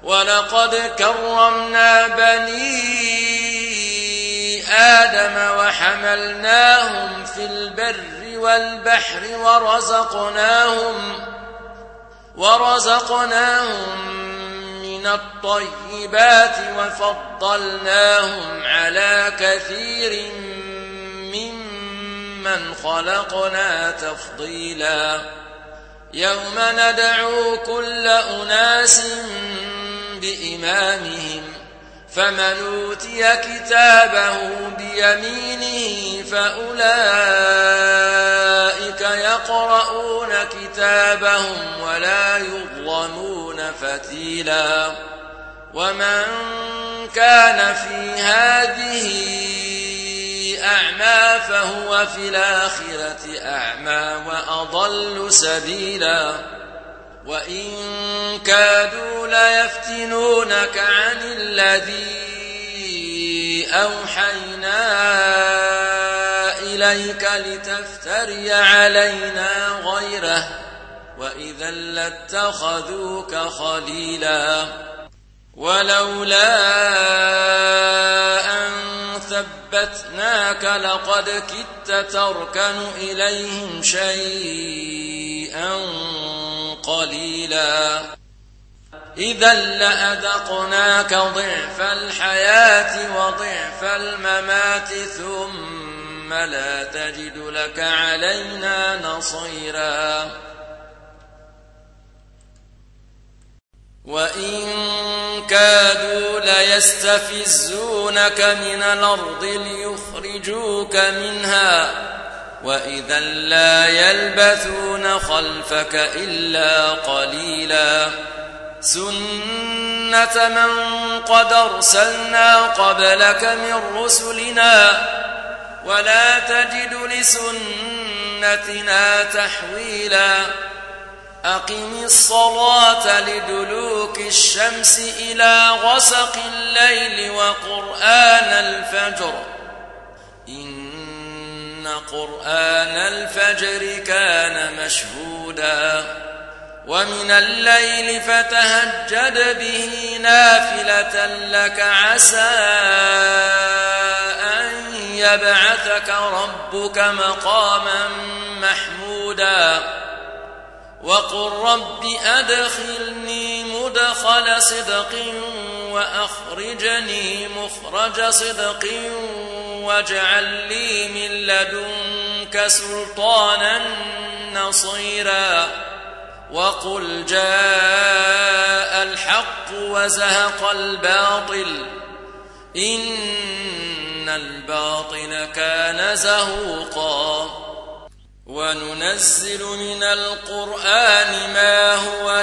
ولقد كرمنا بني آدم وحملناهم في البر والبحر ورزقناهم من الطيبات وفضلناهم على كثير ممن خلقنا تفضيلا يوم ندعو كل أناس بإمامهم فمن أوتي كتابه بيمينه فأولئك يقرؤون كتابهم ولا يظلمون فتيلا ومن كان في هذه أعمى فهو في الآخرة أعمى وأضل سبيلا وإن كادوا ليفتنونك عن الذي أوحينا إليك لتفتري علينا غيره وإذا لاتخذوك خليلا ولولا أن ثبتناك لقد كدت تركن إليهم شيئا قليلا إذا لأذقناك ضعف الحياة وضعف الممات ثم لا تجد لك علينا نصيرا وإن كادوا ليستفزونك من الأرض ليخرجوك منها وإذا لا يلبثون خلفك إلا قليلا سنة من قد أرسلنا قبلك من رسلنا ولا تجد لسنتنا تحويلا أقم الصلاة لدلوك الشمس إلى غسق الليل وقرآن الفجر إن قرآن الفجر كان مشهودا ومن الليل فتهجد به نافلة لك عسى أن يبعثك ربك مقاما محمودا وقل رب أدخلني مدخل صدق وأخرجني مخرج صدق واجعل لي من لدنك سلطانا نصيرا وقل جاء الحق وزهق الباطل إن الباطل كان زهوقا وننزل من القرآن ما هو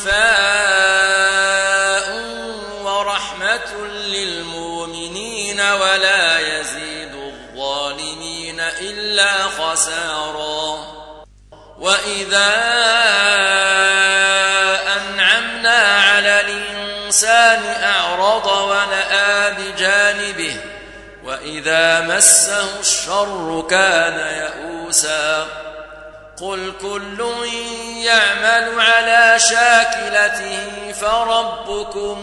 شفاء ورحمة للمؤمنين ولا يزيد الظالمين إلا خسارا وإذا أنعمنا على الإنسان أعرض ونأى بجانبه وإذا مسه الشر كان يئوسا قل كل يعمل على شاكلته فربكم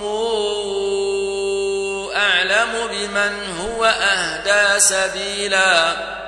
أعلم بمن هو أهدى سبيلا